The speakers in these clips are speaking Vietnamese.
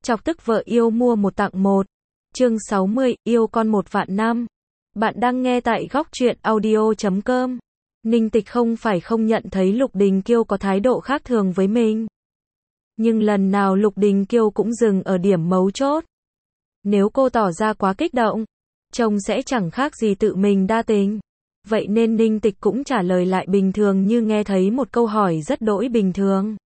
Chọc tức vợ yêu mua một tặng một. Chương 60, yêu con 1.000.000 năm. Bạn đang nghe tại Góc Truyện Audio.com. Ninh Tịch không phải không nhận thấy Lục Đình Kiêu có thái độ khác thường với mình. Nhưng lần nào Lục Đình Kiêu cũng dừng ở điểm mấu chốt. Nếu cô tỏ ra quá kích động, chồng sẽ chẳng khác gì tự mình đa tình. Vậy nên Ninh Tịch cũng trả lời lại bình thường như nghe thấy một câu hỏi rất đỗi bình thường.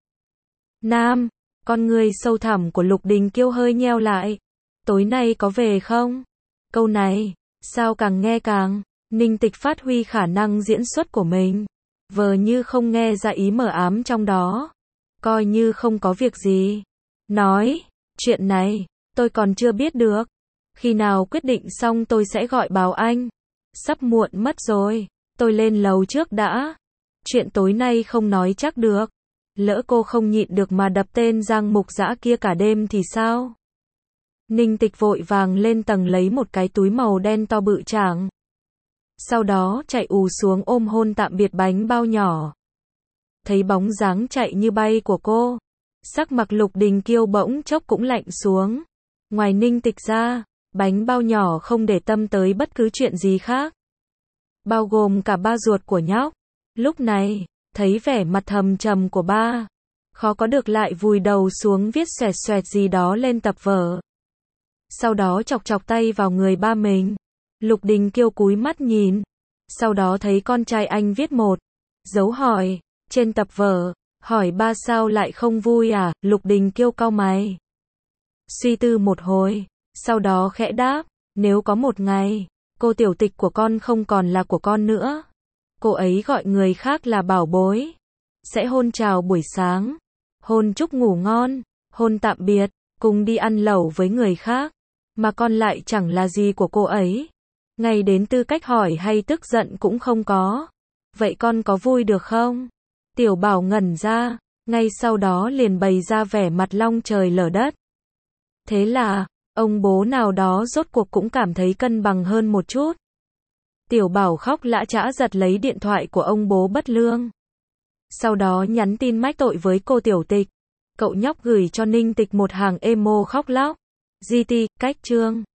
Nam, con người sâu thẳm của Lục Đình Kiêu hơi nheo lại. Tối nay có về không? Câu này, sao càng nghe càng, Ninh Tịch phát huy khả năng diễn xuất của mình. Vờ như không nghe ra ý mờ ám trong đó. Coi như không có việc gì. Nói, chuyện này, tôi còn chưa biết được. Khi nào quyết định xong tôi sẽ gọi báo anh. Sắp muộn mất rồi, tôi lên lầu trước đã. Chuyện tối nay không nói chắc được. Lỡ cô không nhịn được mà đập tên Giang Mục Dã kia cả đêm thì sao? Ninh Tịch vội vàng lên tầng lấy một cái túi màu đen to bự chảng. Sau đó chạy ù xuống ôm hôn tạm biệt bánh bao nhỏ. Thấy bóng dáng chạy như bay của cô, sắc mặt Lục Đình Kiêu bỗng chốc cũng lạnh xuống. Ngoài Ninh Tịch ra, bánh bao nhỏ không để tâm tới bất cứ chuyện gì khác. Bao gồm cả ba ruột của nhóc. Lúc này, thấy vẻ mặt thầm trầm của ba, khó có được lại vùi đầu xuống viết xoẹt xoẹt gì đó lên tập vở. Sau đó chọc chọc tay vào người ba mình. Lục Đình Kiêu cúi mắt nhìn. Sau đó thấy con trai anh viết một dấu hỏi trên tập vở, hỏi ba sao lại không vui à? Lục Đình Kiêu cau mày. Suy tư một hồi, sau đó khẽ đáp, nếu có một ngày, cô tiểu tịch của con không còn là của con nữa. Cô ấy gọi người khác là bảo bối. Sẽ hôn chào buổi sáng, hôn chúc ngủ ngon, hôn tạm biệt, cùng đi ăn lẩu với người khác. Mà con lại chẳng là gì của cô ấy. Ngay đến tư cách hỏi hay tức giận cũng không có. Vậy con có vui được không? Tiểu Bảo ngẩn ra, ngay sau đó liền bày ra vẻ mặt long trời lở đất. Thế là, ông bố nào đó rốt cuộc cũng cảm thấy cân bằng hơn một chút. Tiểu Bảo khóc lã chã giật lấy điện thoại của ông bố bất lương. Sau đó nhắn tin mách tội với cô tiểu tịch. Cậu nhóc gửi cho Ninh Tịch một hàng emo khóc lóc. GT, cách chương.